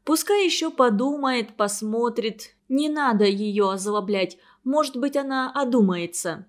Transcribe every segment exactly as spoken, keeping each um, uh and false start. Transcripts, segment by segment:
Пускай еще подумает, посмотрит. Не надо ее озлоблять, может быть, она одумается.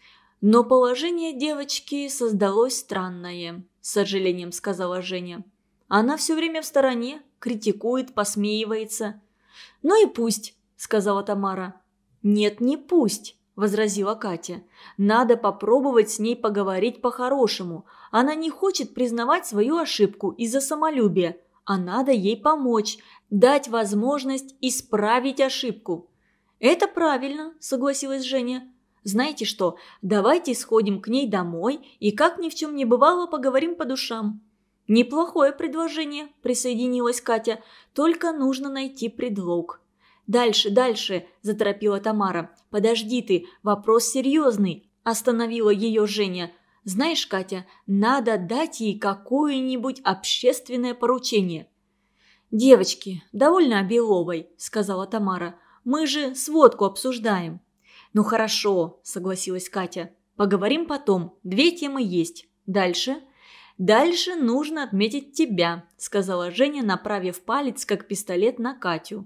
Но положение девочки создалось странное, с сожалением сказала Женя. Она все время в стороне, критикует, посмеивается. «Ну и пусть», — сказала Тамара. «Нет, не пусть», — возразила Катя. «Надо попробовать с ней поговорить по-хорошему. Она не хочет признавать свою ошибку из-за самолюбия, а надо ей помочь, дать возможность исправить ошибку». «Это правильно», — согласилась Женя. «Знаете что, давайте сходим к ней домой и, как ни в чем не бывало, поговорим по душам». «Неплохое предложение», – присоединилась Катя. «Только нужно найти предлог». «Дальше, дальше», – заторопила Тамара. «Подожди ты, вопрос серьезный», – остановила ее Женя. «Знаешь, Катя, надо дать ей какое-нибудь общественное поручение». «Девочки, довольно о Беловой», – сказала Тамара. «Мы же сводку обсуждаем». «Ну хорошо», – согласилась Катя. «Поговорим потом. Две темы есть. Дальше?» «Дальше нужно отметить тебя», – сказала Женя, направив палец, как пистолет, на Катю.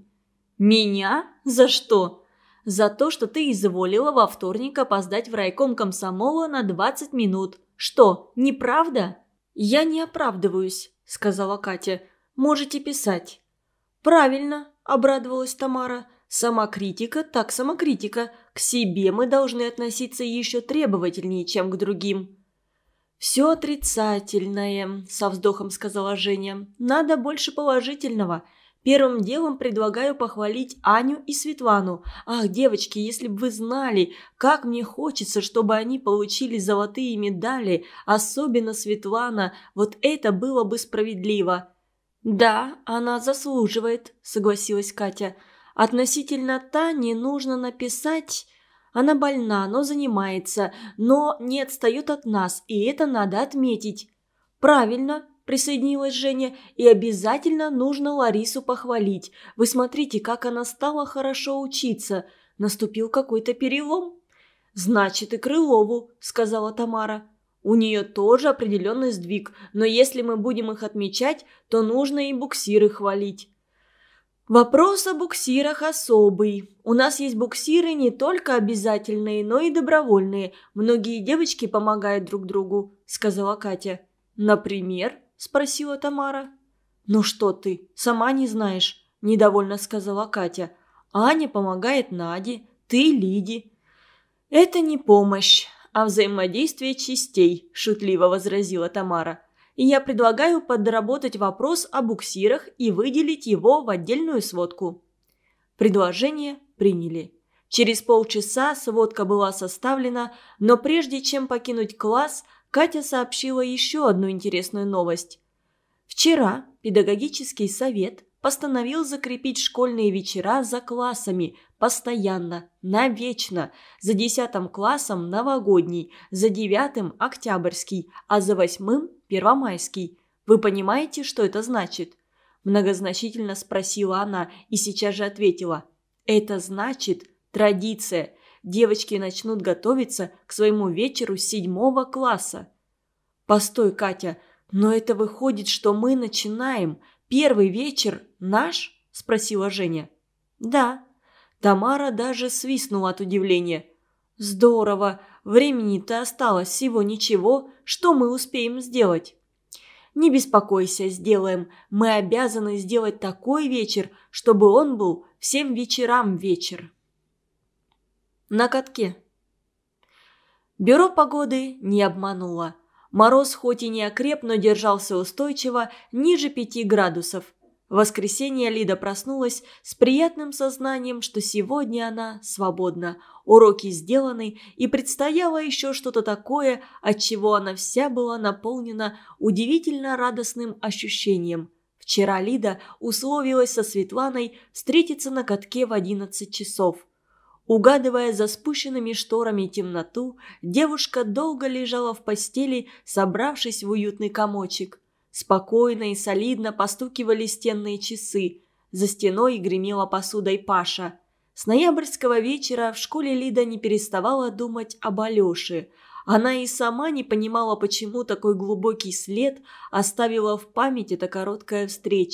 «Меня? За что?» «За то, что ты изволила во вторник опоздать в райком комсомола на двадцать минут. Что, неправда?» «Я не оправдываюсь», – сказала Катя. «Можете писать». «Правильно», – обрадовалась Тамара. «Самокритика так самокритика. К себе мы должны относиться еще требовательнее, чем к другим». «Все отрицательное», – со вздохом сказала Женя. «Надо больше положительного. Первым делом предлагаю похвалить Аню и Светлану. Ах, девочки, если бы вы знали, как мне хочется, чтобы они получили золотые медали, особенно Светлана, вот это было бы справедливо». «Да, она заслуживает», – согласилась Катя. «Относительно Тани нужно написать...» Она больна, но занимается, но не отстает от нас, и это надо отметить». «Правильно», – присоединилась Женя, – «и обязательно нужно Ларису похвалить. Вы смотрите, как она стала хорошо учиться. Наступил какой-то перелом». «Значит, и Крылову», – сказала Тамара. «У нее тоже определенный сдвиг, но если мы будем их отмечать, то нужно и буксиры хвалить». «Вопрос о буксирах особый. У нас есть буксиры не только обязательные, но и добровольные. Многие девочки помогают друг другу», – сказала Катя. «Например?» – спросила Тамара. «Ну что ты, сама не знаешь», – недовольно сказала Катя. «Аня помогает Наде, ты Лиде». «Это не помощь, а взаимодействие частей», – шутливо возразила Тамара. «И я предлагаю подработать вопрос о буксирах и выделить его в отдельную сводку». Предложение приняли. Через полчаса сводка была составлена, но прежде чем покинуть класс, Катя сообщила еще одну интересную новость. Вчера педагогический совет постановил закрепить школьные вечера за классами постоянно, навечно, за десятым классом новогодний, за девятым октябрьский, а за восьмым первомайский. Вы понимаете, что это значит? Многозначительно спросила она и сейчас же ответила. Это значит традиция. Девочки начнут готовиться к своему вечеру с седьмого класса. Постой, Катя, но это выходит, что мы начинаем. Первый вечер наш? Спросила Женя. Да. Тамара даже свистнула от удивления. Здорово, времени-то осталось всего ничего, что мы успеем сделать? Не беспокойся, сделаем. Мы обязаны сделать такой вечер, чтобы он был всем вечерам вечер. На катке. Бюро погоды не обмануло. Мороз хоть и не окреп, но держался устойчиво, ниже пяти градусов. В воскресенье Лида проснулась с приятным сознанием, что сегодня она свободна, уроки сделаны, и предстояло еще что-то такое, от чего она вся была наполнена удивительно радостным ощущением. Вчера Лида условилась со Светланой встретиться на катке в одиннадцать часов. Угадывая за спущенными шторами темноту, девушка долго лежала в постели, собравшись в уютный комочек. Спокойно и солидно постукивали стенные часы. За стеной гремела посудой Паша. С ноябрьского вечера в школе Лида не переставала думать об Алёше. Она и сама не понимала, почему такой глубокий след оставила в памяти эта короткая встреча.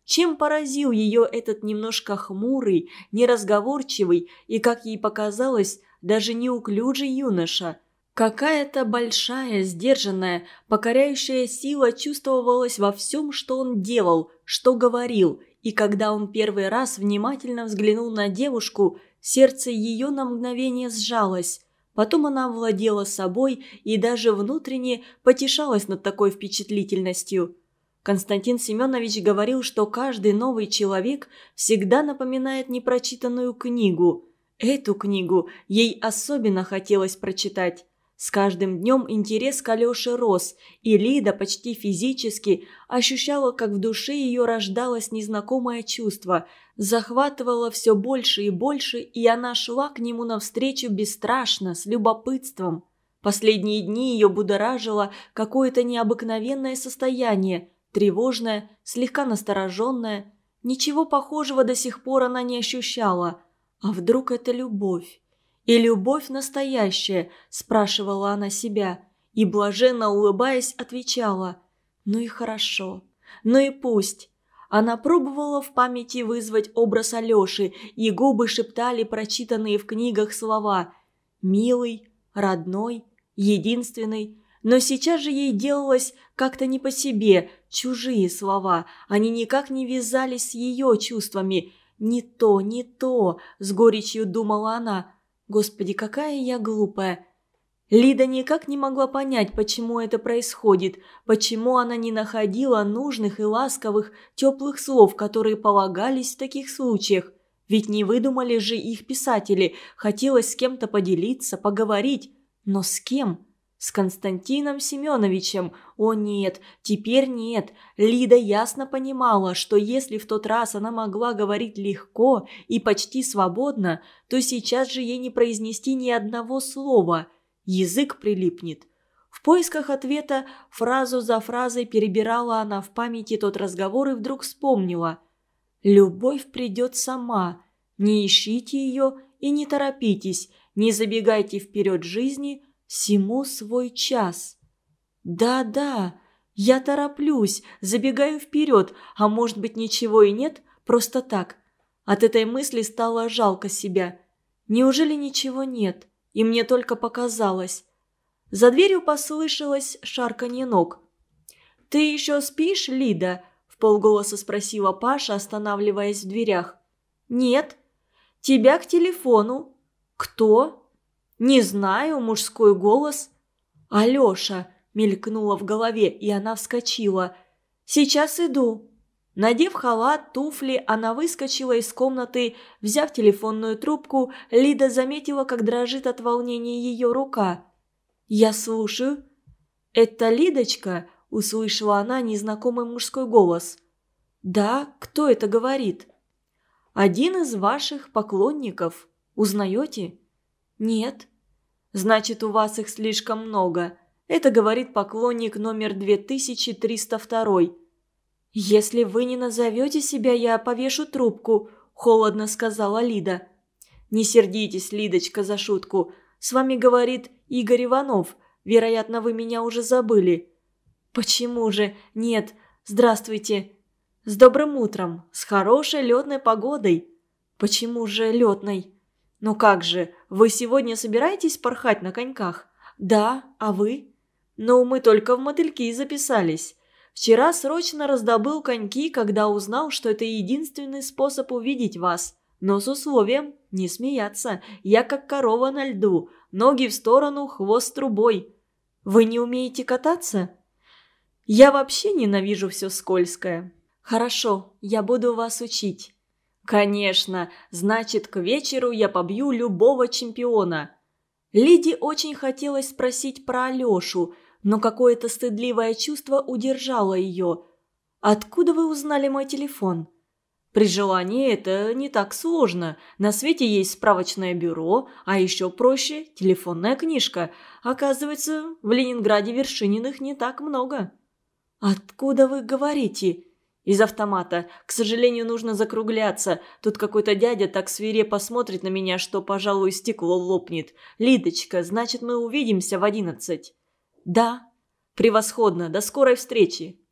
Чем поразил ее этот немножко хмурый, неразговорчивый и, как ей показалось, даже неуклюжий юноша? Какая-то большая, сдержанная, покоряющая сила чувствовалась во всем, что он делал, что говорил, и когда он первый раз внимательно взглянул на девушку, сердце ее на мгновение сжалось. Потом она овладела собой и даже внутренне потешалась над такой впечатлительностью. Константин Семенович говорил, что каждый новый человек всегда напоминает непрочитанную книгу. Эту книгу ей особенно хотелось прочитать. С каждым днем интерес к Алёше рос, и Лида почти физически ощущала, как в душе ее рождалось незнакомое чувство, захватывало все больше и больше, и она шла к нему навстречу бесстрашно, с любопытством. Последние дни ее будоражило какое-то необыкновенное состояние, тревожное, слегка настороженное. Ничего похожего до сих пор она не ощущала. А вдруг это любовь? «И любовь настоящая?» – спрашивала она себя, и, блаженно улыбаясь, отвечала: «Ну и хорошо, ну и пусть». Она пробовала в памяти вызвать образ Алёши, и губы шептали прочитанные в книгах слова «милый», «родной», «единственный». Но сейчас же ей делалось как-то не по себе, чужие слова, они никак не вязались с ее чувствами. «Не то, не то», – с горечью думала она. «Господи, какая я глупая!» Лида никак не могла понять, почему это происходит, почему она не находила нужных и ласковых, теплых слов, которые полагались в таких случаях. Ведь не выдумали же их писатели, хотелось с кем-то поделиться, поговорить. Но с кем? С Константином Семеновичем. О нет, теперь нет. Лида ясно понимала, что если в тот раз она могла говорить легко и почти свободно, то сейчас же ей не произнести ни одного слова. Язык прилипнет. В поисках ответа фразу за фразой перебирала она в памяти тот разговор и вдруг вспомнила. «Любовь придет сама. Не ищите ее и не торопитесь, не забегайте вперед жизни, всему свой час». «Да-да, я тороплюсь, забегаю вперед, а может быть ничего и нет, просто так». От этой мысли стало жалко себя. Неужели ничего нет, и мне только показалось? За дверью послышалось шарканье ног. «Ты еще спишь, Лида?» – вполголоса спросила Паша, останавливаясь в дверях. «Нет». «Тебя к телефону». «Кто?» «Не знаю, мужской голос». «Алёша», – мелькнуло в голове, и она вскочила. «Сейчас иду». Надев халат, туфли, она выскочила из комнаты. Взяв телефонную трубку, Лида заметила, как дрожит от волнения ее рука. «Я слушаю». «Это Лидочка?» – услышала она незнакомый мужской голос. «Да, кто это говорит?» «Один из ваших поклонников. Узнаете?» «Нет». «Значит, у вас их слишком много. Это говорит поклонник номер две тысячи триста два». «Если вы не назовете себя, я повешу трубку», – холодно сказала Лида. «Не сердитесь, Лидочка, за шутку. С вами говорит Игорь Иванов. Вероятно, вы меня уже забыли». «Почему же? Нет. Здравствуйте». «С добрым утром. С хорошей летной погодой». «Почему же летной?» «Ну как же, вы сегодня собираетесь порхать на коньках?» «Да, а вы?» «Ну, мы только в мотыльки записались. Вчера срочно раздобыл коньки, когда узнал, что это единственный способ увидеть вас. Но с условием не смеяться. Я как корова на льду. Ноги в сторону, хвост трубой». «Вы не умеете кататься?» «Я вообще ненавижу все скользкое». «Хорошо, я буду вас учить». «Конечно, значит, к вечеру я побью любого чемпиона». Лиде очень хотелось спросить про Алёшу, но какое-то стыдливое чувство удержало ее. «Откуда вы узнали мой телефон?» «При желании это не так сложно. На свете есть справочное бюро, а еще проще – телефонная книжка. Оказывается, в Ленинграде Вершининых не так много». «Откуда вы говорите?» «Из автомата. К сожалению, нужно закругляться. Тут какой-то дядя так свирепо смотрит на меня, что, пожалуй, стекло лопнет. Лидочка, значит, мы увидимся в одиннадцать?» «Да». «Превосходно. До скорой встречи».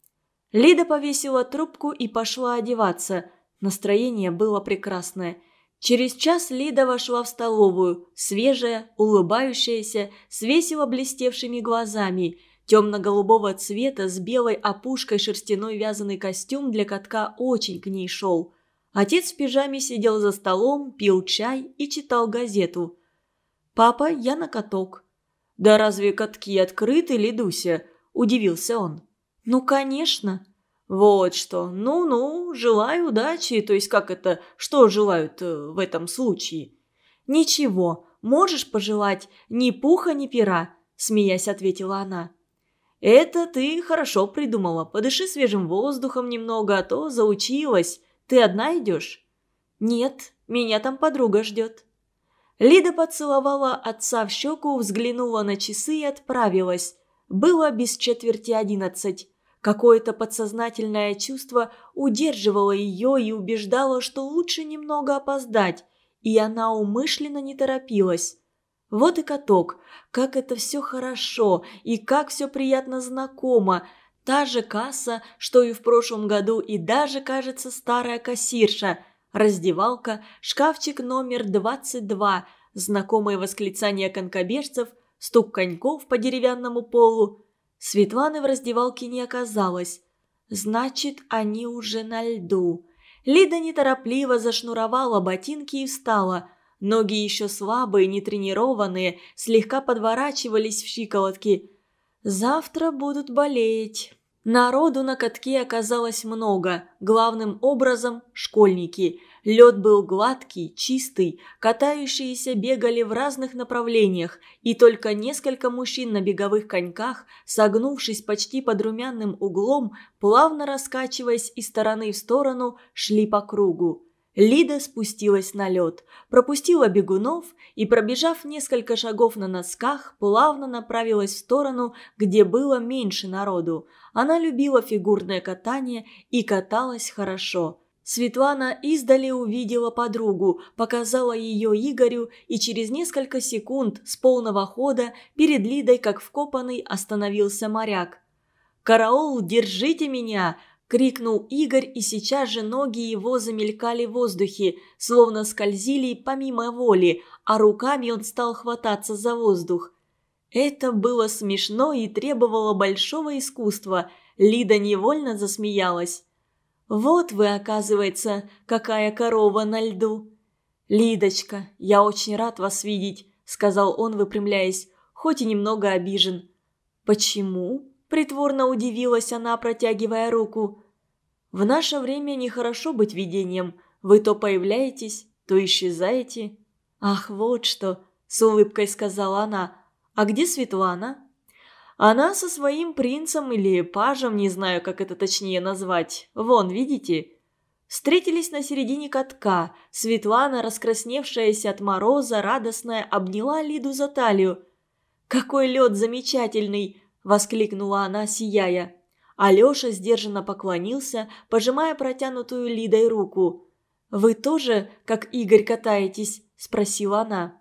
Лида повесила трубку и пошла одеваться. Настроение было прекрасное. Через час Лида вошла в столовую, свежая, улыбающаяся, с весело блестевшими глазами, темно-голубого цвета с белой опушкой шерстяной вязаный костюм для катка очень к ней шел. Отец в пижаме сидел за столом, пил чай и читал газету. «Папа, я на каток». «Да разве катки открыты, Лидуся?» – удивился он. «Ну, конечно». «Вот что. Ну-ну, желаю удачи. То есть как это? Что желают э, в этом случае?» «Ничего, можешь пожелать ни пуха, ни пера», – смеясь ответила она. «Это ты хорошо придумала. Подыши свежим воздухом немного, а то заучилась. Ты одна идешь?» «Нет, меня там подруга ждет». Лида поцеловала отца в щеку, взглянула на часы и отправилась. Было без четверти одиннадцать. Какое-то подсознательное чувство удерживало ее и убеждало, что лучше немного опоздать, и она умышленно не торопилась. Вот и каток. Как это все хорошо и как все приятно знакомо. Та же касса, что и в прошлом году, и даже, кажется, старая кассирша. Раздевалка, шкафчик номер двадцать два, знакомые восклицания конькобежцев, стук коньков по деревянному полу. Светланы в раздевалке не оказалось. Значит, они уже на льду. Лида неторопливо зашнуровала ботинки и встала. Ноги еще слабые, нетренированные, слегка подворачивались в щиколотки. Завтра будут болеть. Народу на катке оказалось много, главным образом школьники. Лед был гладкий, чистый, катающиеся бегали в разных направлениях, и только несколько мужчин на беговых коньках, согнувшись почти под румяным углом, плавно раскачиваясь из стороны в сторону, шли по кругу. Лида спустилась на лед, пропустила бегунов и, пробежав несколько шагов на носках, плавно направилась в сторону, где было меньше народу. Она любила фигурное катание и каталась хорошо. Светлана издали увидела подругу, показала ее Игорю, и через несколько секунд с полного хода перед Лидой, как вкопанный, остановился моряк. «Караул, держите меня!» – крикнул Игорь, и сейчас же ноги его замелькали в воздухе, словно скользили помимо воли, а руками он стал хвататься за воздух. Это было смешно и требовало большого искусства. Лида невольно засмеялась. «Вот вы, оказывается, какая корова на льду!» «Лидочка, я очень рад вас видеть», – сказал он, выпрямляясь, хоть и немного обижен. «Почему?» – притворно удивилась она, протягивая руку. «В наше время нехорошо быть видением. Вы то появляетесь, то исчезаете». «Ах, вот что!» – с улыбкой сказала она. «А где Светлана?» «Она со своим принцем или пажем, не знаю, как это точнее назвать. Вон, видите?» Встретились на середине катка. Светлана, раскрасневшаяся от мороза, радостная, обняла Лиду за талию. «Какой лед замечательный!» – воскликнула она, сияя. Алеша сдержанно поклонился, пожимая протянутую Лидой руку. «Вы тоже, как Игорь, катаетесь?» – спросила она.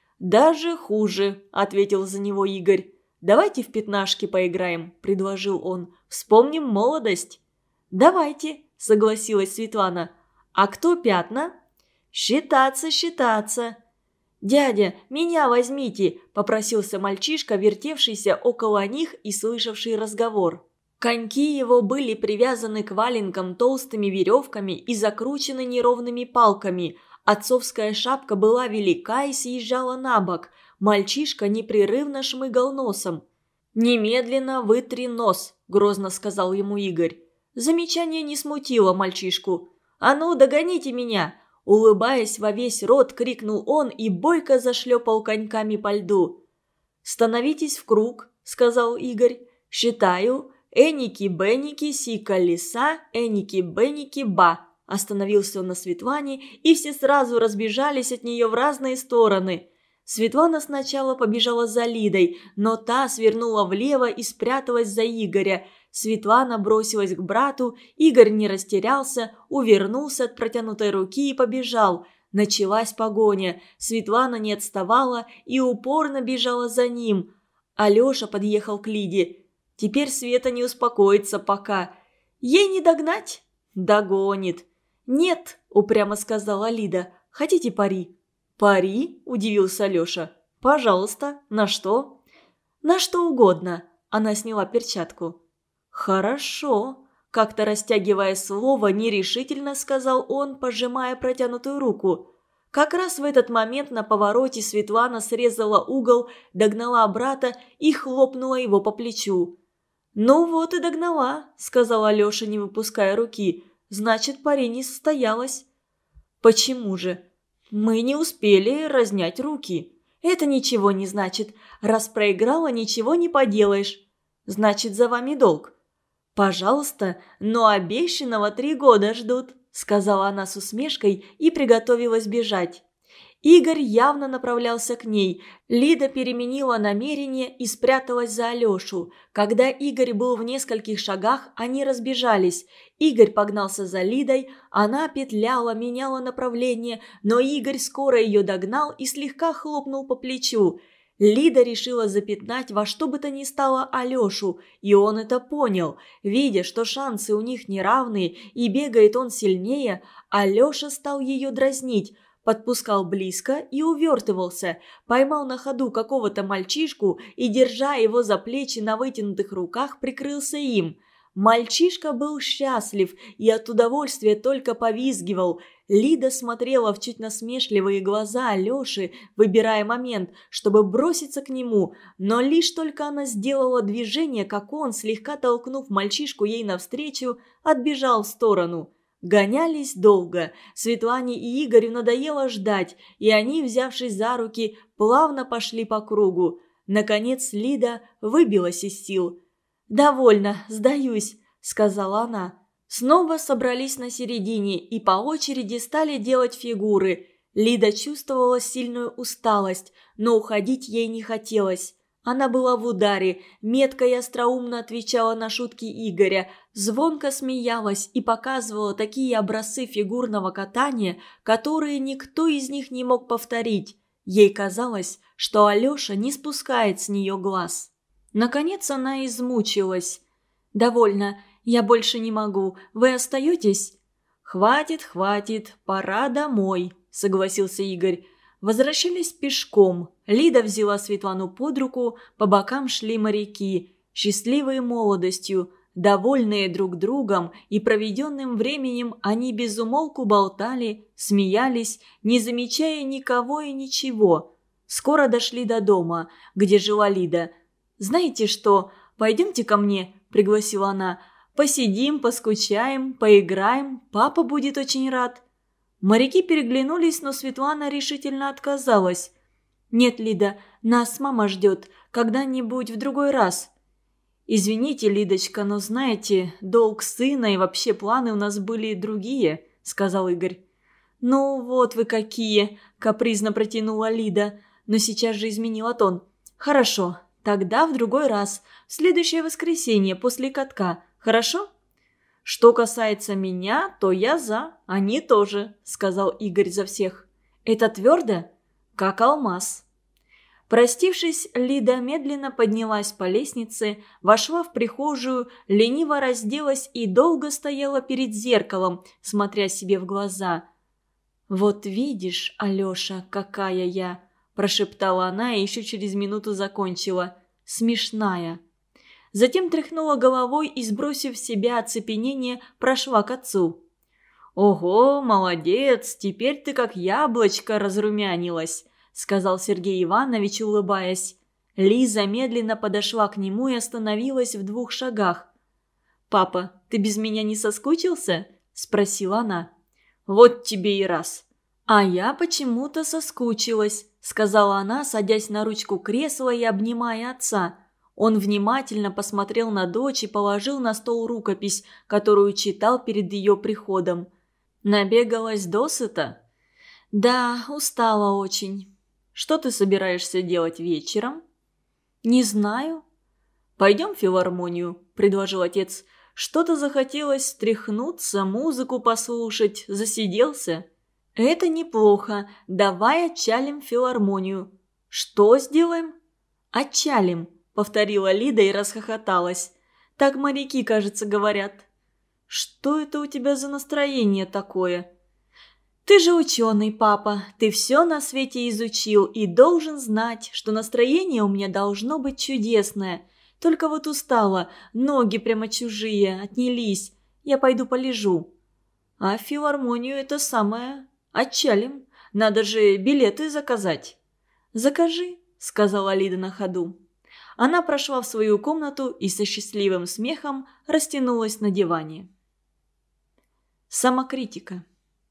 «Даже хуже», – ответил за него Игорь. «Давайте в пятнашки поиграем», – предложил он. «Вспомним молодость». «Давайте», – согласилась Светлана. «А кто пятна?» «Считаться, считаться». «Дядя, меня возьмите», – попросился мальчишка, вертевшийся около них и слышавший разговор. Коньки его были привязаны к валенкам толстыми веревками и закручены неровными палками. Отцовская шапка была велика и съезжала на бок. Мальчишка непрерывно шмыгал носом. «Немедленно вытри нос», – грозно сказал ему Игорь. Замечание не смутило мальчишку. «А ну, догоните меня!» Улыбаясь во весь рот, крикнул он и бойко зашлепал коньками по льду. «Становитесь в круг», – сказал Игорь. «Считаю. Эники-беники, си-колеса, эники-беники-ба». Остановился он на Светлане, и все сразу разбежались от нее в разные стороны. Светлана сначала побежала за Лидой, но та свернула влево и спряталась за Игоря. Светлана бросилась к брату, Игорь не растерялся, увернулся от протянутой руки и побежал. Началась погоня. Светлана не отставала и упорно бежала за ним. Алеша подъехал к Лиде. «Теперь Света не успокоится пока». Ей не догнать? Догонит. Нет, упрямо сказала Лида. Хотите пари? Пари? Удивился Леша. Пожалуйста. На что? На что угодно. Она сняла перчатку. Хорошо. Как-то растягивая слово, нерешительно сказал он, пожимая протянутую руку. Как раз в этот момент на повороте Светлана срезала угол, догнала брата и хлопнула его по плечу. «Ну вот и догнала», – сказала Леша, не выпуская руки. «Значит, пари не состоялось». «Почему же?» «Мы не успели разнять руки». «Это ничего не значит. Раз проиграла, ничего не поделаешь. Значит, за вами долг». «Пожалуйста, но обещанного три года ждут», – сказала она с усмешкой и приготовилась бежать. Игорь явно направлялся к ней. Лида переменила намерение и спряталась за Алешу. Когда Игорь был в нескольких шагах, они разбежались. Игорь погнался за Лидой, она петляла, меняла направление, но Игорь скоро ее догнал и слегка хлопнул по плечу. Лида решила запятнать во что бы то ни стало Алешу, и он это понял. Видя, что шансы у них неравные и бегает он сильнее, Алеша стал ее дразнить. Подпускал близко и увертывался, поймал на ходу какого-то мальчишку и, держа его за плечи на вытянутых руках, прикрылся им. Мальчишка был счастлив и от удовольствия только повизгивал. Лида смотрела в чуть насмешливые глаза Алеши, выбирая момент, чтобы броситься к нему, но лишь только она сделала движение, как он, слегка толкнув мальчишку ей навстречу, отбежал в сторону. Гонялись долго. Светлане и Игорю надоело ждать, и они, взявшись за руки, плавно пошли по кругу. Наконец Лида выбилась из сил. «Довольно, сдаюсь», — сказала она. Снова собрались на середине и по очереди стали делать фигуры. Лида чувствовала сильную усталость, но уходить ей не хотелось. Она была в ударе, метко и остроумно отвечала на шутки Игоря, звонко смеялась и показывала такие образцы фигурного катания, которые никто из них не мог повторить. Ей казалось, что Алеша не спускает с нее глаз. Наконец она измучилась. «Довольно, я больше не могу. Вы остаетесь?» «Хватит, хватит, пора домой», — согласился Игорь. Возвращались пешком. Лида взяла Светлану под руку, по бокам шли моряки, счастливые молодостью, довольные друг другом и проведенным временем они безумолку болтали, смеялись, не замечая никого и ничего. Скоро дошли до дома, где жила Лида. «Знаете что, пойдемте ко мне», – пригласила она. «Посидим, поскучаем, поиграем, папа будет очень рад». Моряки переглянулись, но Светлана решительно отказалась. «Нет, Лида, нас мама ждет. Когда-нибудь в другой раз». «Извините, Лидочка, но знаете, долг сына и вообще планы у нас были другие», — сказал Игорь. «Ну вот вы какие!» — капризно протянула Лида, но сейчас же изменила тон. «Хорошо, тогда в другой раз, в следующее воскресенье после катка. Хорошо?» «Что касается меня, то я за, они тоже», — сказал Игорь за всех. «Это твердо? Как алмаз». Простившись, Лида медленно поднялась по лестнице, вошла в прихожую, лениво разделась и долго стояла перед зеркалом, смотря себе в глаза. «Вот видишь, Алеша, какая я!» – прошептала она и еще через минуту закончила. «Смешная». Затем тряхнула головой и, сбросив с себя оцепенение, прошла к отцу. «Ого, молодец, теперь ты как яблочко разрумянилась», – сказал Сергей Иванович, улыбаясь. Лиза медленно подошла к нему и остановилась в двух шагах. «Папа, ты без меня не соскучился?» – спросила она. «Вот тебе и раз». «А я почему-то соскучилась», – сказала она, садясь на ручку кресла и обнимая отца. Он внимательно посмотрел на дочь и положил на стол рукопись, которую читал перед ее приходом. «Набегалась досыта?» «Да, устала очень». «Что ты собираешься делать вечером?» «Не знаю». «Пойдем в филармонию», – предложил отец. «Что-то захотелось встряхнуться, музыку послушать, засиделся». «Это неплохо. Давай отчалим в филармонию». «Что сделаем?» «Отчалим», – повторила Лида и расхохоталась. «Так моряки, кажется, говорят». Что это у тебя за настроение такое?» «Ты же ученый, папа, ты все на свете изучил и должен знать, что настроение у меня должно быть чудесное. Только вот устала, ноги прямо чужие, отнялись. Я пойду полежу». «А в филармонию это самое. Отчалим. Надо же билеты заказать». «Закажи», — сказала Лида на ходу. Она прошла в свою комнату и со счастливым смехом растянулась на диване. Самокритика.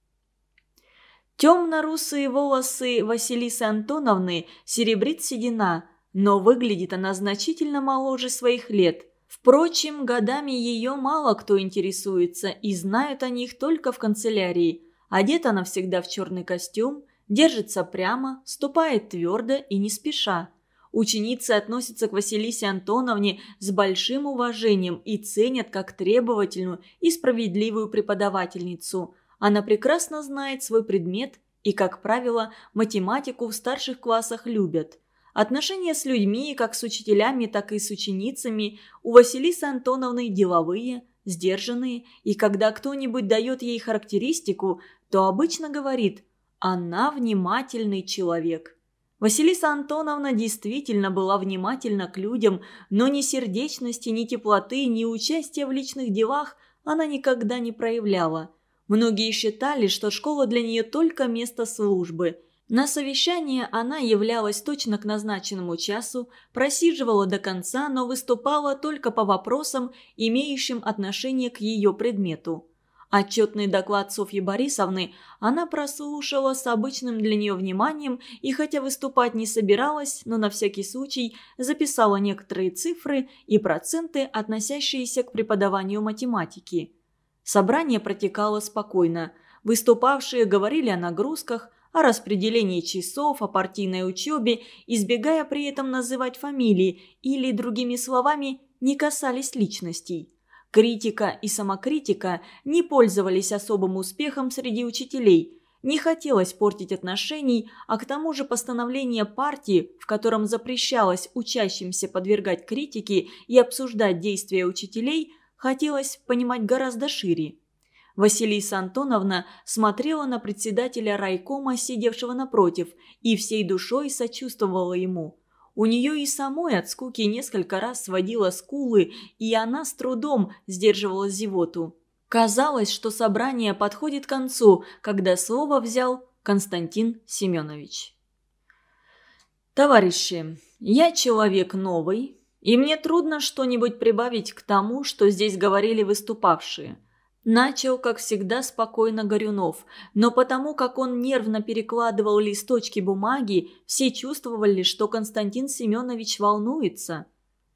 Темно-русые волосы Василисы Антоновны серебрит седина, но выглядит она значительно моложе своих лет. Впрочем, годами ее мало кто интересуется, и знают о них только в канцелярии. Одета она всегда в черный костюм, держится прямо, ступает твердо и не спеша. Ученицы относятся к Василисе Антоновне с большим уважением и ценят как требовательную и справедливую преподавательницу. Она прекрасно знает свой предмет и, как правило, математику в старших классах любят. Отношения с людьми, как с учителями, так и с ученицами, у Василисы Антоновны деловые, сдержанные, и когда кто-нибудь дает ей характеристику, то обычно говорит «она внимательный человек». Василиса Антоновна действительно была внимательна к людям, но ни сердечности, ни теплоты, ни участия в личных делах она никогда не проявляла. Многие считали, что школа для нее только место службы. На совещание она являлась точно к назначенному часу, просиживала до конца, но выступала только по вопросам, имеющим отношение к ее предмету. Отчетный доклад Софьи Борисовны она прослушала с обычным для нее вниманием и, хотя выступать не собиралась, но на всякий случай записала некоторые цифры и проценты, относящиеся к преподаванию математики. Собрание протекало спокойно. Выступавшие говорили о нагрузках, о распределении часов, о партийной учебе, избегая при этом называть фамилии или, другими словами, не касались личностей. Критика и самокритика не пользовались особым успехом среди учителей. Не хотелось портить отношений, а к тому же постановление партии, в котором запрещалось учащимся подвергать критике и обсуждать действия учителей, хотелось понимать гораздо шире. Василиса Антоновна смотрела на председателя райкома, сидевшего напротив, и всей душой сочувствовала ему. У нее и самой от скуки несколько раз сводила скулы, и она с трудом сдерживала зевоту. Казалось, что собрание подходит к концу, когда слово взял Константин Семенович. «Товарищи, я человек новый, и мне трудно что-нибудь прибавить к тому, что здесь говорили выступавшие». Начал, как всегда, спокойно Горюнов, но потому как он нервно перекладывал листочки бумаги, все чувствовали, что Константин Семенович волнуется.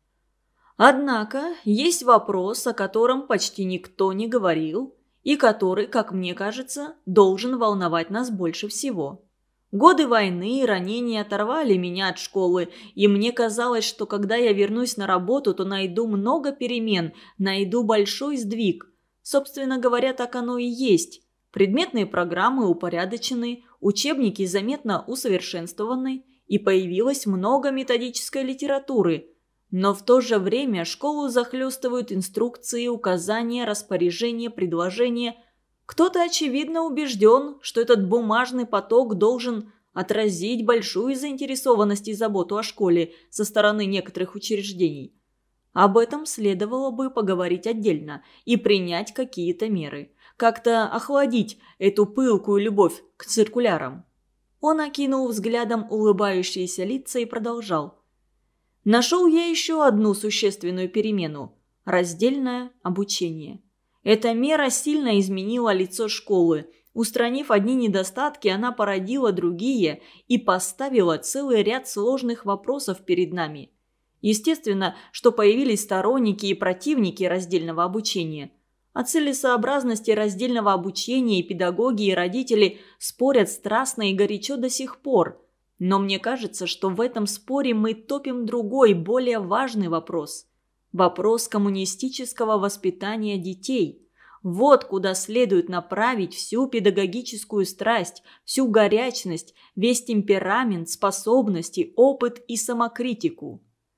Однако есть вопрос, о котором почти никто не говорил, и который, как мне кажется, должен волновать нас больше всего. Годы войны и ранения оторвали меня от школы, и мне казалось, что когда я вернусь на работу, то найду много перемен, найду большой сдвиг. Собственно говоря, так оно и есть. Предметные программы упорядочены, учебники заметно усовершенствованы, и появилось много методической литературы. Но в то же время школу захлестывают инструкции, указания, распоряжения, предложения. Кто-то, очевидно, убежден, что этот бумажный поток должен отразить большую заинтересованность и заботу о школе со стороны некоторых учреждений. Об этом следовало бы поговорить отдельно и принять какие-то меры. Как-то охладить эту пылкую любовь к циркулярам. Он окинул взглядом улыбающиеся лица и продолжал. Нашел я еще одну существенную перемену – раздельное обучение. Эта мера сильно изменила лицо школы. Устранив одни недостатки, она породила другие и поставила целый ряд сложных вопросов перед нами. Естественно, что появились сторонники и противники раздельного обучения. О целесообразности раздельного обучения и педагоги, и родители спорят страстно и горячо до сих пор. Но мне кажется, что в этом споре мы топим другой, более важный вопрос. Вопрос коммунистического воспитания детей. Вот куда следует направить всю педагогическую страсть, всю горячность, весь темперамент, способности, опыт и самокритику.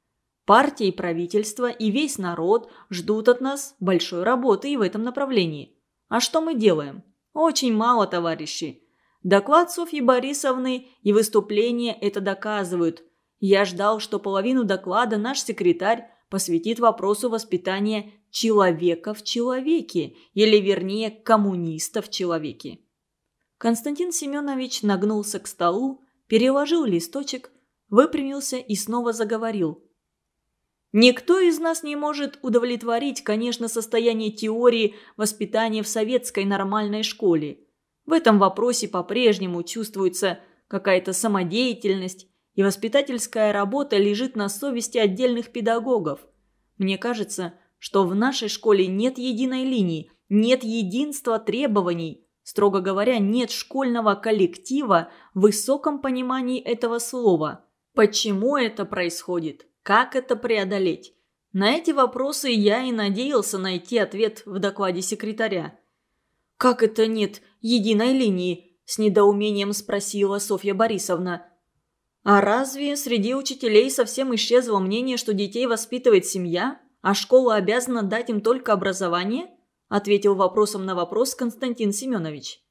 Партия и правительство и весь народ ждут от нас большой работы и в этом направлении. А что мы делаем? Очень мало, товарищи. Доклад Софьи Борисовны и выступление это доказывают. Я ждал, что половину доклада наш секретарь посвятит вопросу воспитания человека в человеке, или вернее коммуниста в человеке. Константин Семенович нагнулся к столу, переложил листочек, выпрямился и снова заговорил. Никто из нас не может удовлетворить, конечно, состояние теории воспитания в советской нормальной школе. В этом вопросе по-прежнему чувствуется какая-то самодеятельность, и воспитательская работа лежит на совести отдельных педагогов. Мне кажется, что в нашей школе нет единой линии, нет единства требований, строго говоря, нет школьного коллектива в высоком понимании этого слова. Почему это происходит? Как это преодолеть? На эти вопросы я и надеялся найти ответ в докладе секретаря. «Как это нет единой линии?» – с недоумением спросила Софья Борисовна. «А разве среди учителей совсем исчезло мнение, что детей воспитывает семья, а школа обязана дать им только образование?» – ответил вопросом на вопрос Константин Семенович.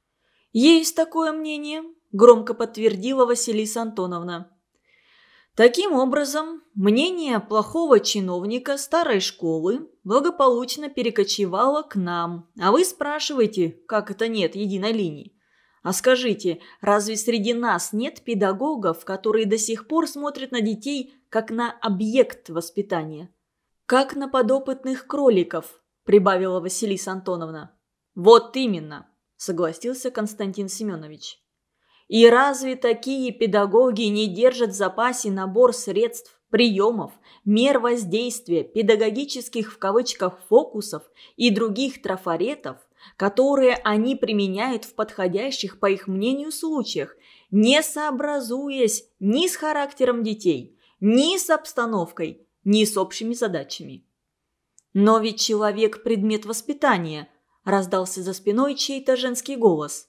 «Есть такое мнение», – громко подтвердила Василиса Антоновна. Таким образом, мнение плохого чиновника старой школы благополучно перекочевало к нам. А вы спрашиваете, как это нет единой линии? А скажите, разве среди нас нет педагогов, которые до сих пор смотрят на детей как на объект воспитания? Как на подопытных кроликов, прибавила Василиса Антоновна. Вот именно, согласился Константин Семенович. И разве такие педагоги не держат в запасе набор средств, приемов, мер воздействия, педагогических в кавычках фокусов и других трафаретов, которые они применяют в подходящих, по их мнению, случаях, не сообразуясь ни с характером детей, ни с обстановкой, ни с общими задачами? «Но ведь человек – предмет воспитания», – раздался за спиной чей-то женский голос.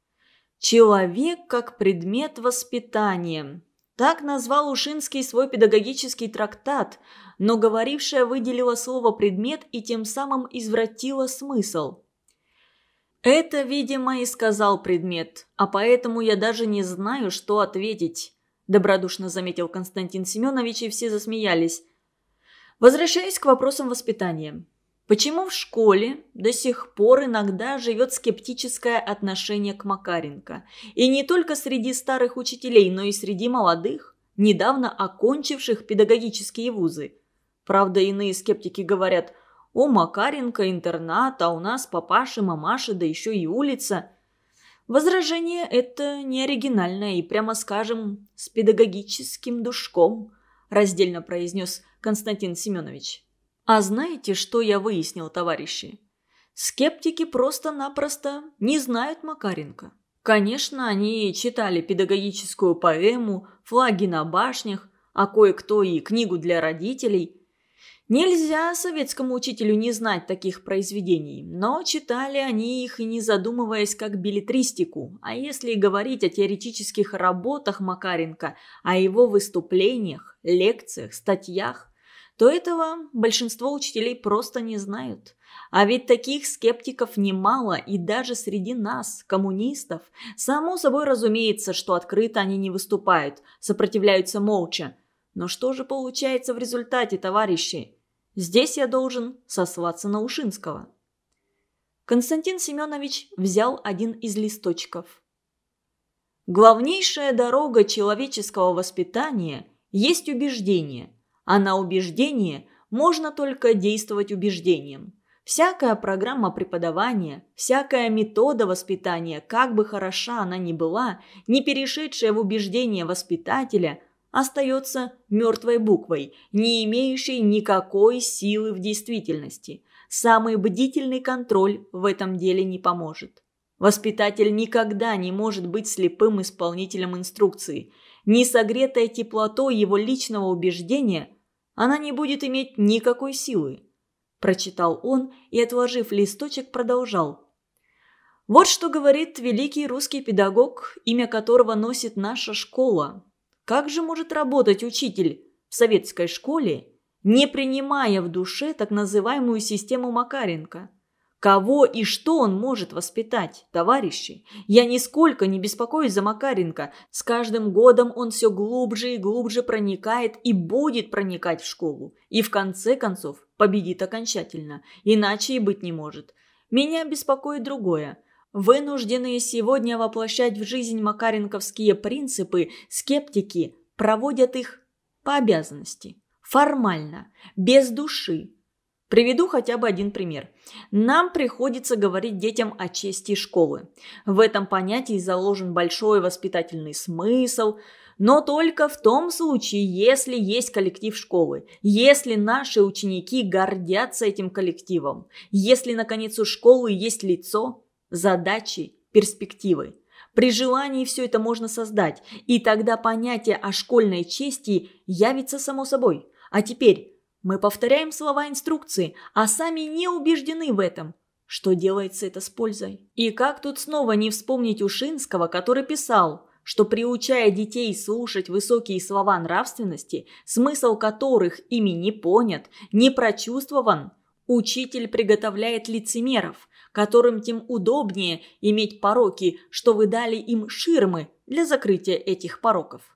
«Человек как предмет воспитания». Так назвал Ушинский свой педагогический трактат, но говорившая выделила слово «предмет» и тем самым извратила смысл. «Это, видимо, и сказал предмет, а поэтому я даже не знаю, что ответить», – добродушно заметил Константин Семенович, и все засмеялись. Возвращаясь к вопросам воспитания. Почему в школе до сих пор иногда живет скептическое отношение к Макаренко? И не только среди старых учителей, но и среди молодых, недавно окончивших педагогические вузы. Правда, иные скептики говорят: «О, Макаренко интернат, а у нас папаши, мамаши, да еще и улица». Возражение это не оригинальное и, прямо скажем, с педагогическим душком, раздельно произнес Константин Семенович. А знаете, что я выяснил, товарищи? Скептики просто-напросто не знают Макаренко. Конечно, они читали педагогическую поэму, флаги на башнях, а кое-кто и книгу для родителей. Нельзя советскому учителю не знать таких произведений, но читали они их и не задумываясь как беллетристику. А если говорить о теоретических работах Макаренко, о его выступлениях, лекциях, статьях, то этого большинство учителей просто не знают. А ведь таких скептиков немало и даже среди нас, коммунистов. Само собой разумеется, что открыто они не выступают, сопротивляются молча. Но что же получается в результате, товарищи? Здесь я должен сослаться на Ушинского. Константин Семенович взял один из листочков. Главнейшая дорога человеческого воспитания есть убеждение. А на убеждение можно только действовать убеждением. Всякая программа преподавания, всякая метода воспитания, как бы хороша она ни была, не перешедшая в убеждение воспитателя, остается мертвой буквой, не имеющей никакой силы в действительности. Самый бдительный контроль в этом деле не поможет. Воспитатель никогда не может быть слепым исполнителем инструкции. Не согретая теплотой его личного убеждения, она не будет иметь никакой силы. Прочитал он и, отложив листочек, продолжал. Вот что говорит великий русский педагог, имя которого носит наша школа. Как же может работать учитель? в советской школе, не принимая в душе так называемую систему Макаренко. Кого и что он может воспитать, товарищи? Я нисколько не беспокоюсь за Макаренко. С каждым годом он все глубже и глубже проникает и будет проникать в школу. И в конце концов победит окончательно. Иначе и быть не может. Меня беспокоит другое. Вынужденные сегодня воплощать в жизнь макаренковские принципы, скептики проводят их по обязанности. Формально, без души. Приведу хотя бы один пример. Нам приходится говорить детям о чести школы. В этом понятии заложен большой воспитательный смысл, но только в том случае, если есть коллектив школы, если наши ученики гордятся этим коллективом, если, наконец, у школы есть лицо, задачи, перспективы. При желании все это можно создать, и тогда понятие о школьной чести явится само собой. А теперь мы повторяем слова инструкции, а сами не убеждены в этом. Что делается это с пользой? И как тут снова не вспомнить Ушинского, который писал, что приучая детей слушать высокие слова нравственности, смысл которых ими не понят, не прочувствован, учитель приготовляет лицемеров, которым тем удобнее иметь пороки, что вы дали им ширмы для закрытия этих пороков.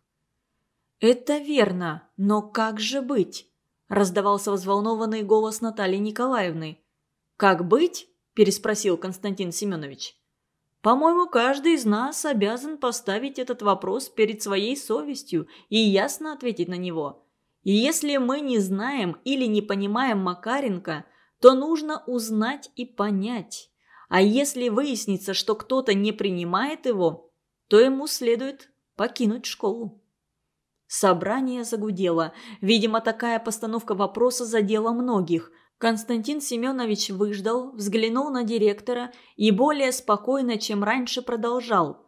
«Это верно, но как же быть?» – раздавался взволнованный голос Натальи Николаевны. «Как быть?» – переспросил Константин Семенович. «По-моему, каждый из нас обязан поставить этот вопрос перед своей совестью и ясно ответить на него. И если мы не знаем или не понимаем Макаренко, то нужно узнать и понять. А если выяснится, что кто-то не принимает его, то ему следует покинуть школу». Собрание загудело. Видимо, такая постановка вопроса задела многих. Константин Семенович выждал, взглянул на директора и более спокойно, чем раньше, продолжал.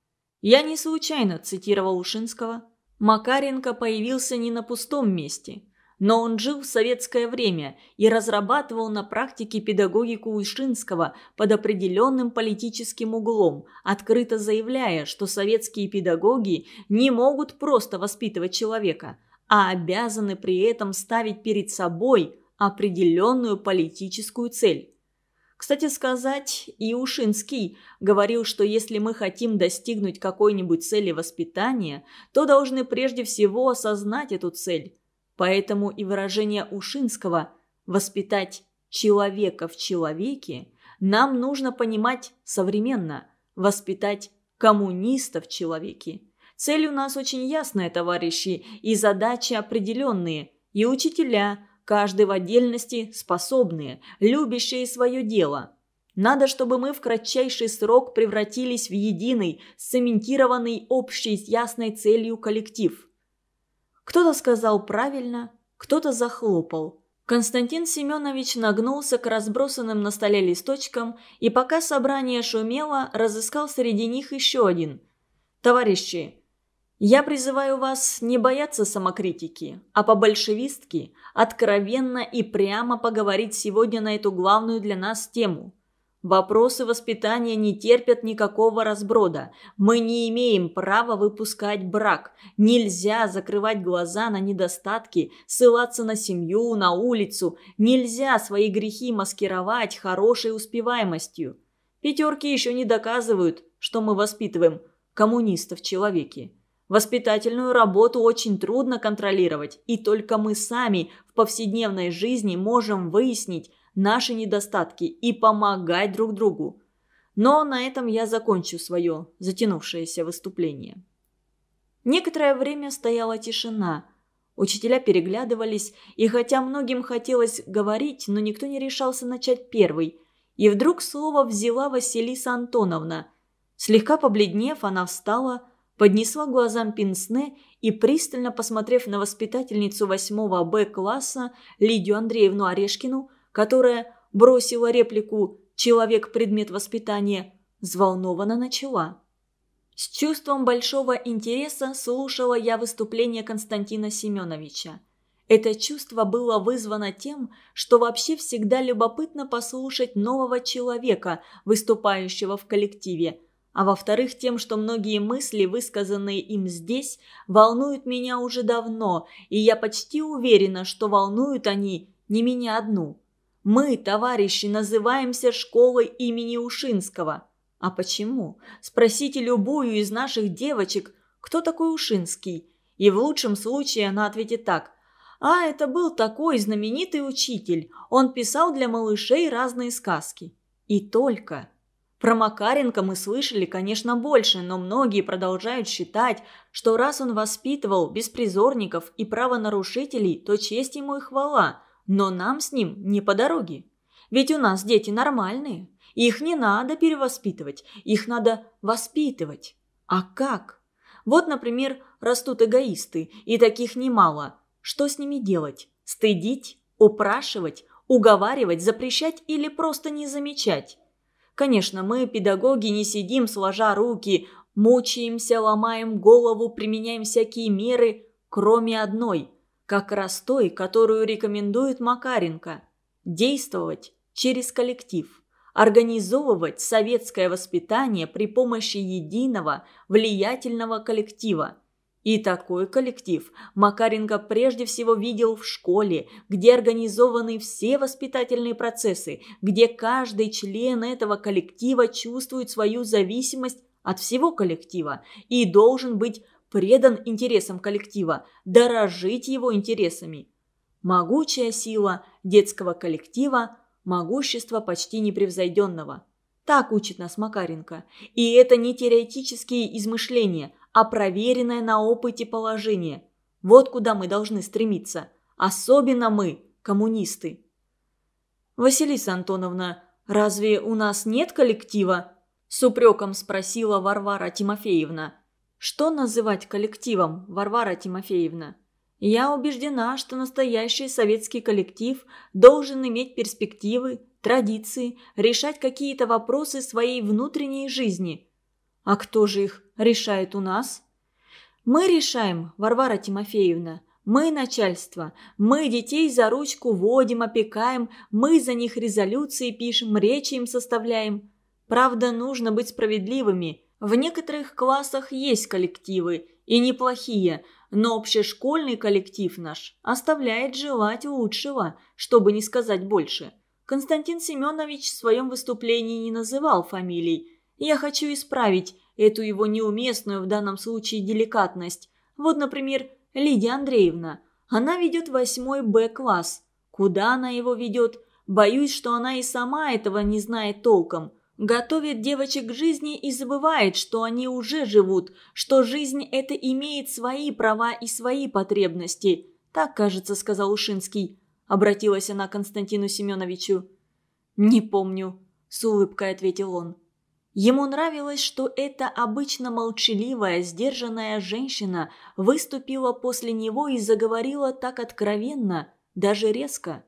«Я не случайно цитировал Ушинского. Макаренко появился не на пустом месте. Но он жил в советское время и разрабатывал на практике педагогику Ушинского под определенным политическим углом, открыто заявляя, что советские педагоги не могут просто воспитывать человека, а обязаны при этом ставить перед собой определенную политическую цель. Кстати сказать, и Ушинский говорил, что если мы хотим достигнуть какой-нибудь цели воспитания, то должны прежде всего осознать эту цель. Поэтому и выражение Ушинского «воспитать человека в человеке» нам нужно понимать современно – воспитать коммуниста в человеке. Цель у нас очень ясная, товарищи, и задачи определенные, и учителя, каждый в отдельности способные, любящие свое дело. Надо, чтобы мы в кратчайший срок превратились в единый, сцементированный общей ясной целью коллектив. Кто-то сказал правильно, кто-то захлопал. Константин Семенович нагнулся к разбросанным на столе листочкам и, пока собрание шумело, разыскал среди них еще один. «Товарищи, я призываю вас не бояться самокритики, а по-большевистски откровенно и прямо поговорить сегодня на эту главную для нас тему. Вопросы воспитания не терпят никакого разброда. Мы не имеем права выпускать брак. Нельзя закрывать глаза на недостатки, ссылаться на семью, на улицу. Нельзя свои грехи маскировать хорошей успеваемостью. Пятерки еще не доказывают, что мы воспитываем коммуниста в человеке. Воспитательную работу очень трудно контролировать, и только мы сами в повседневной жизни можем выяснить наши недостатки и помогать друг другу. Но на этом я закончу свое затянувшееся выступление». Некоторое время стояла тишина. Учителя переглядывались, и хотя многим хотелось говорить, но никто не решался начать первый. И вдруг слово взяла Василиса Антоновна. Слегка побледнев, она встала, поднесла глазам пенсне и, пристально посмотрев на воспитательницу восьмого Б класса Лидию Андреевну Орешкину, которая бросила реплику «человек – предмет воспитания», взволнованно начала. С чувством большого интереса слушала я выступление Константина Семеновича. Это чувство было вызвано тем, что вообще всегда любопытно послушать нового человека, выступающего в коллективе. а во-вторых тем, что многие мысли, высказанные им здесь, волнуют меня уже давно, и я почти уверена, что волнуют они не меня одну. Мы, товарищи, называемся школой имени Ушинского. А почему? Спросите любую из наших девочек, кто такой Ушинский, и в лучшем случае она ответит так: «А, это был такой знаменитый учитель, он писал для малышей разные сказки». И только. Про Макаренко мы слышали, конечно, больше, но многие продолжают считать, что раз он воспитывал беспризорников и правонарушителей, то честь ему и хвала, но нам с ним не по дороге. Ведь у нас дети нормальные, их не надо перевоспитывать, их надо воспитывать. А как? Вот, например, растут эгоисты, и таких немало. Что с ними делать? Стыдить? Упрашивать? Уговаривать? Запрещать или просто не замечать? Конечно, мы, педагоги, не сидим сложа руки, мучаемся, ломаем голову, применяем всякие меры, кроме одной, как раз той, которую рекомендует Макаренко – действовать через коллектив, организовывать советское воспитание при помощи единого, влиятельного коллектива. И такой коллектив Макаренко прежде всего видел в школе, где организованы все воспитательные процессы, где каждый член этого коллектива чувствует свою зависимость от всего коллектива и должен быть предан интересам коллектива, дорожить его интересами. Могучая сила детского коллектива, могущество почти непревзойденного. Так учит нас Макаренко. И это не теоретические измышления, а проверенное на опыте положение. Вот куда мы должны стремиться. Особенно мы, коммунисты. «Василиса Антоновна, разве у нас нет коллектива?» С упреком спросила Варвара Тимофеевна. Что называть коллективом, Варвара Тимофеевна? Я убеждена, что настоящий советский коллектив должен иметь перспективы, традиции, решать какие-то вопросы своей внутренней жизни. А кто же их решает у нас? Мы решаем, Варвара Тимофеевна. Мы начальство. Мы детей за ручку водим, опекаем. Мы за них резолюции пишем, речи им составляем. Правда, нужно быть справедливыми. В некоторых классах есть коллективы, и неплохие, но общешкольный коллектив наш оставляет желать лучшего, чтобы не сказать больше. Константин Семенович в своем выступлении не называл фамилий. Я хочу исправить эту его неуместную в данном случае деликатность. Вот, например, Лидия Андреевна. Она ведет восьмой Б-класс. Куда она его ведет? Боюсь, что она и сама этого не знает толком. Готовит девочек к жизни и забывает, что они уже живут, что жизнь эта имеет свои права и свои потребности. Так, кажется, сказал Ушинский. Обратилась она к Константину Семеновичу. «Не помню», – с улыбкой ответил он. Ему нравилось, что эта обычно молчаливая, сдержанная женщина выступила после него и заговорила так откровенно, даже резко.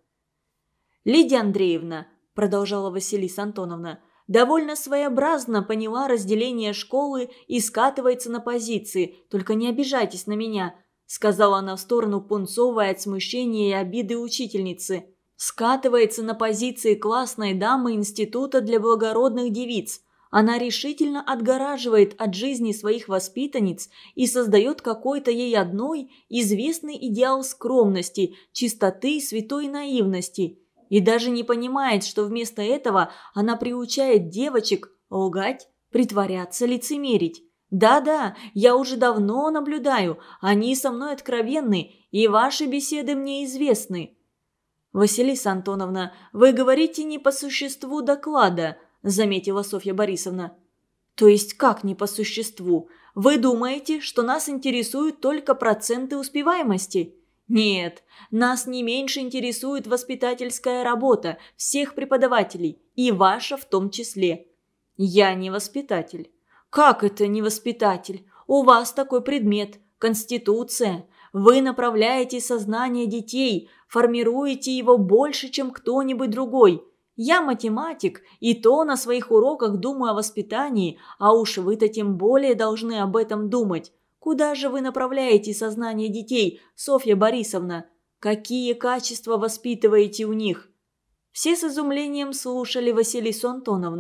«Лидия Андреевна», – продолжала Василиса Антоновна, – довольно своеобразно поняла разделение школы и скатывается на позиции. Только не обижайтесь на меня», – сказала она в сторону пунцовой от смущения и обиды учительницы. «Скатывается на позиции классной дамы института для благородных девиц. Она решительно отгораживает от жизни своих воспитанниц и создает какой-то ей одной известный идеал скромности, чистоты и святой наивности. И даже не понимает, что вместо этого она приучает девочек лгать, притворяться, лицемерить. Да-да, я уже давно наблюдаю, они со мной откровенны, и ваши беседы мне известны». «Василиса Антоновна, вы говорите не по существу доклада», – заметила Софья Борисовна. «То есть как не по существу? Вы думаете, что нас интересуют только проценты успеваемости? Нет, нас не меньше интересует воспитательская работа всех преподавателей, и ваша в том числе». «Я не воспитатель». «Как это не воспитатель? У вас такой предмет – Конституция. Вы направляете сознание детей, формируете его больше, чем кто-нибудь другой. Я математик, и то на своих уроках думаю о воспитании, а уж вы-то тем более должны об этом думать. Куда же вы направляете сознание детей, Софья Борисовна? Какие качества воспитываете у них?» Все с изумлением слушали Василису Антоновну.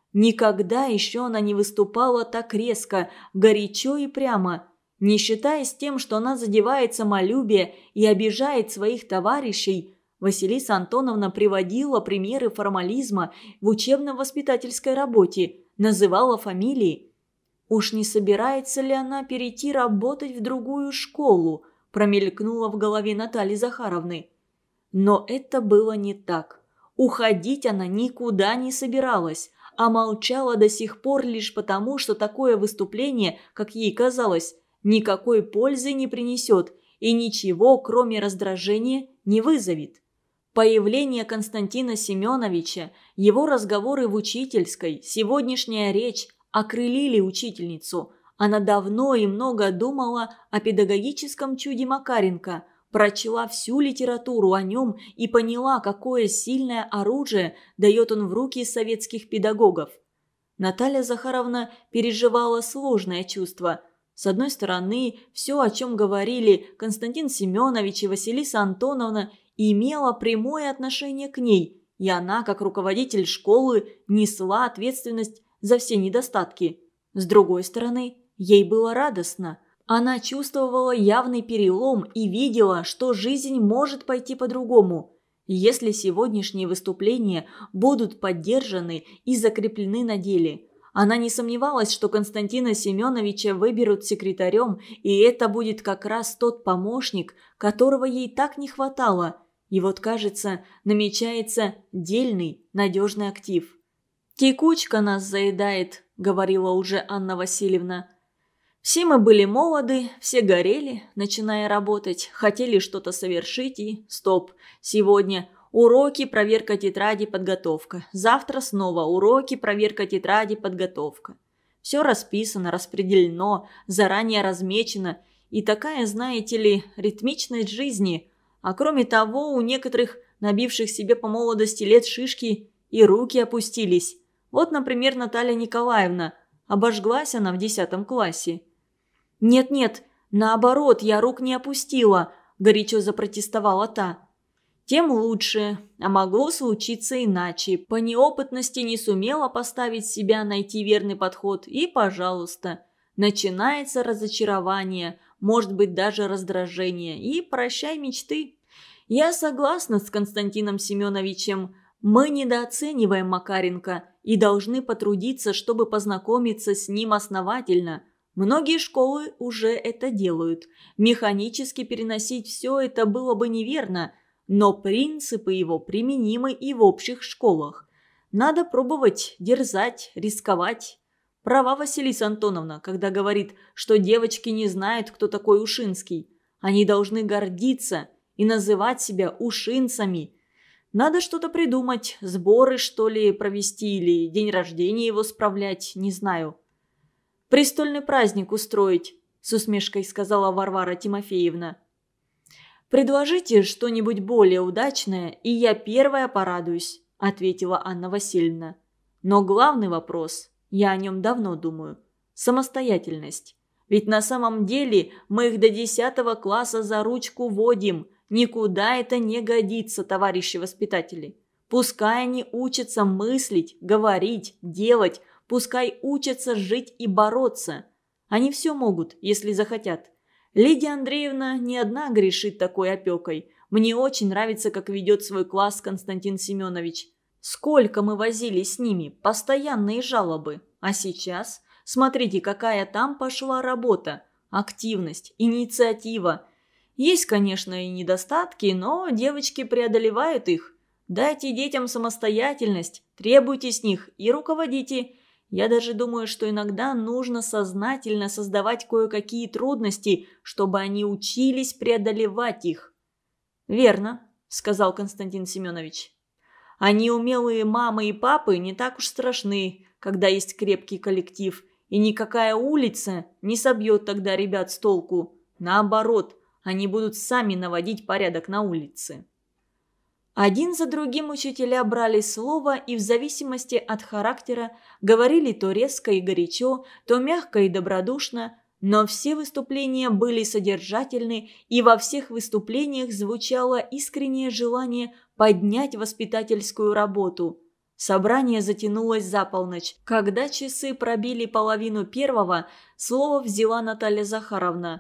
Никогда еще она не выступала так резко, горячо и прямо. Не считаясь тем, что она задевает самолюбие и обижает своих товарищей, Василиса Антоновна приводила примеры формализма в учебно-воспитательской работе, называла фамилии. «Уж не собирается ли она перейти работать в другую школу?» промелькнуло в голове Натальи Захаровны. Но это было не так. Уходить она никуда не собиралась, а молчала до сих пор лишь потому, что такое выступление, как ей казалось, никакой пользы не принесет и ничего, кроме раздражения, не вызовет. Появление Константина Семеновича, его разговоры в учительской, сегодняшняя речь окрылили учительницу. Она давно и много думала о педагогическом чуде Макаренко, прочла всю литературу о нем и поняла, какое сильное оружие дает он в руки советских педагогов. Наталья Захаровна переживала сложное чувство. С одной стороны, все, о чем говорили Константин Семенович и Василиса Антоновна, имело прямое отношение к ней, и она, как руководитель школы, несла ответственность за все недостатки. С другой стороны, ей было радостно. Она чувствовала явный перелом и видела, что жизнь может пойти по-другому. Если сегодняшние выступления будут поддержаны и закреплены на деле. Она не сомневалась, что Константина Семеновича выберут секретарем, и это будет как раз тот помощник, которого ей так не хватало. И вот, кажется, намечается дельный, надежный актив. «Текучка нас заедает», — говорила уже Анна Васильевна. «Все мы были молоды, все горели, начиная работать, хотели что-то совершить и... Стоп! Сегодня уроки, проверка тетради, подготовка. Завтра снова уроки, проверка тетради, подготовка. Все расписано, распределено, заранее размечено. И такая, знаете ли, ритмичность жизни. А кроме того, у некоторых, набивших себе по молодости лет шишки, и руки опустились. Вот, например, Наталья Николаевна. Обожглась она в десятом классе». «Нет-нет, наоборот, я рук не опустила», – горячо запротестовала та. «Тем лучше, а могло случиться иначе. По неопытности не сумела поставить себя, найти верный подход, и, пожалуйста, начинается разочарование, может быть, даже раздражение, и прощай мечты. Я согласна с Константином Семеновичем. Мы недооцениваем Макаренко и должны потрудиться, чтобы познакомиться с ним основательно. Многие школы уже это делают. Механически переносить все это было бы неверно, но принципы его применимы и в общих школах. Надо пробовать, дерзать, рисковать. Права Василиса Антоновна, когда говорит, что девочки не знают, кто такой Ушинский. Они должны гордиться и называть себя ушинцами. Надо что-то придумать, сборы, что ли, провести или день рождения его справлять, не знаю. «Престольный праздник устроить», – с усмешкой сказала Варвара Тимофеевна. «Предложите что-нибудь более удачное, и я первая порадуюсь», – ответила Анна Васильевна. «Но главный вопрос, я о нем давно думаю, самостоятельность. Ведь на самом деле мы их до десятого класса за ручку водим. Никуда это не годится, товарищи воспитатели. Пускай они учатся мыслить, говорить, делать, пускай учатся жить и бороться. Они все могут, если захотят. Лидия Андреевна не одна грешит такой опекой. Мне очень нравится, как ведет свой класс Константин Семенович. Сколько мы возились с ними, постоянные жалобы. А сейчас, смотрите, какая там пошла работа. Активность, инициатива. Есть, конечно, и недостатки, но девочки преодолевают их. Дайте детям самостоятельность, требуйте с них и руководите. Я даже думаю, что иногда нужно сознательно создавать кое-какие трудности, чтобы они учились преодолевать их». «Верно», – сказал Константин Семенович. «Они, умелые мамы и папы, не так уж страшны, когда есть крепкий коллектив, и никакая улица не собьет тогда ребят с толку. Наоборот, они будут сами наводить порядок на улице». Один за другим учителя брали слово и в зависимости от характера говорили то резко и горячо, то мягко и добродушно, но все выступления были содержательны, и во всех выступлениях звучало искреннее желание поднять воспитательскую работу. Собрание затянулось за полночь. Когда часы пробили половину первого, слово взяла Наталья Захаровна.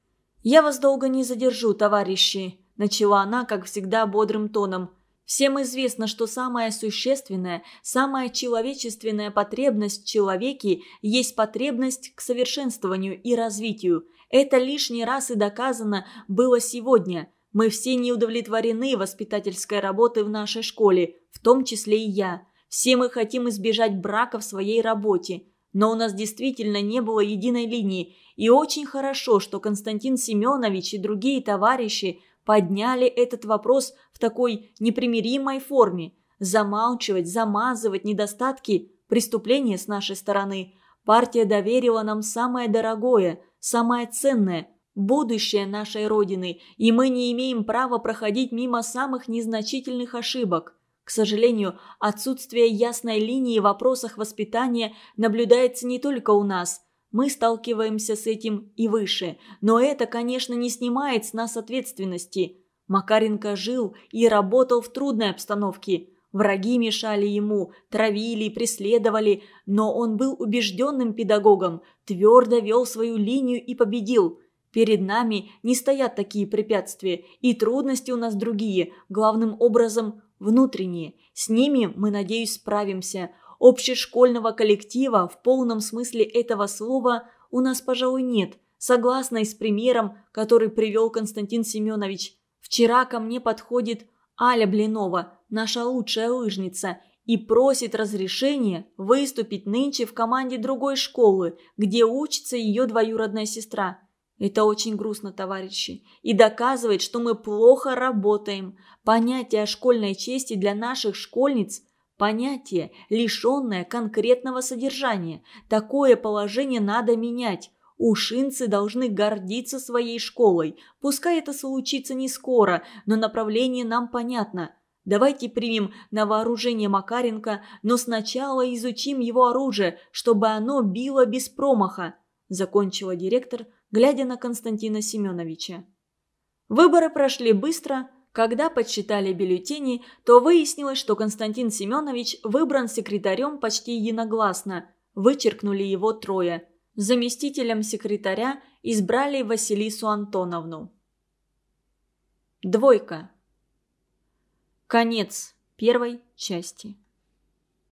«Я вас долго не задержу, товарищи», – начала она, как всегда, бодрым тоном. «Всем известно, что самая существенная, самая человечественная потребность в человеке есть потребность к совершенствованию и развитию. Это лишний раз и доказано было сегодня. Мы все не удовлетворены воспитательской работой в нашей школе, в том числе и я. Все мы хотим избежать брака в своей работе. Но у нас действительно не было единой линии, и очень хорошо, что Константин Семенович и другие товарищи подняли этот вопрос в такой непримиримой форме. Замалчивать, замазывать недостатки – преступление с нашей стороны. Партия доверила нам самое дорогое, самое ценное – будущее нашей Родины, и мы не имеем права проходить мимо самых незначительных ошибок. К сожалению, отсутствие ясной линии в вопросах воспитания наблюдается не только у нас. Мы сталкиваемся с этим и выше. Но это, конечно, не снимает с нас ответственности. Макаренко жил и работал в трудной обстановке. Враги мешали ему, травили, преследовали, но он был убежденным педагогом, твердо вел свою линию и победил. Перед нами не стоят такие препятствия, и трудности у нас другие, главным образом внутренние. С ними мы, надеюсь, справимся. Общешкольного коллектива в полном смысле этого слова у нас, пожалуй, нет, согласно и с примером, который привел Константин Семенович. Вчера ко мне подходит Аля Блинова, наша лучшая лыжница, и просит разрешения выступить нынче в команде другой школы, где учится ее двоюродная сестра. Это очень грустно, товарищи, и доказывает, что мы плохо работаем. Понятие о школьной чести для наших школьниц – понятие, лишенное конкретного содержания. Такое положение надо менять. Ушинцы должны гордиться своей школой. Пускай это случится не скоро, но направление нам понятно. Давайте примем на вооружение Макаренко, но сначала изучим его оружие, чтобы оно било без промаха», – закончила директор, глядя на Константина Семеновича. Выборы прошли быстро. Когда подсчитали бюллетени, то выяснилось, что Константин Семенович выбран секретарем почти единогласно. Вычеркнули его трое. Заместителем секретаря избрали Василису Антоновну. Двойка. Конец первой части.